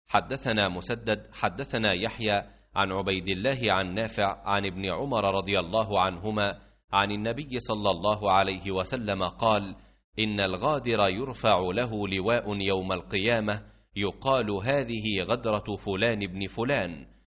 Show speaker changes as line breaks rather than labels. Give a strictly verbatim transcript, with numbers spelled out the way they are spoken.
حدثنا مسدد حدثنا يحيى عن عبيد الله عن نافع عن ابن عمر رضي الله عنهما عن النبي صلى الله عليه وسلم قال: إن الغادر يرفع له لواء يوم القيامة يقال: هذه غدرة فلان بن فلان،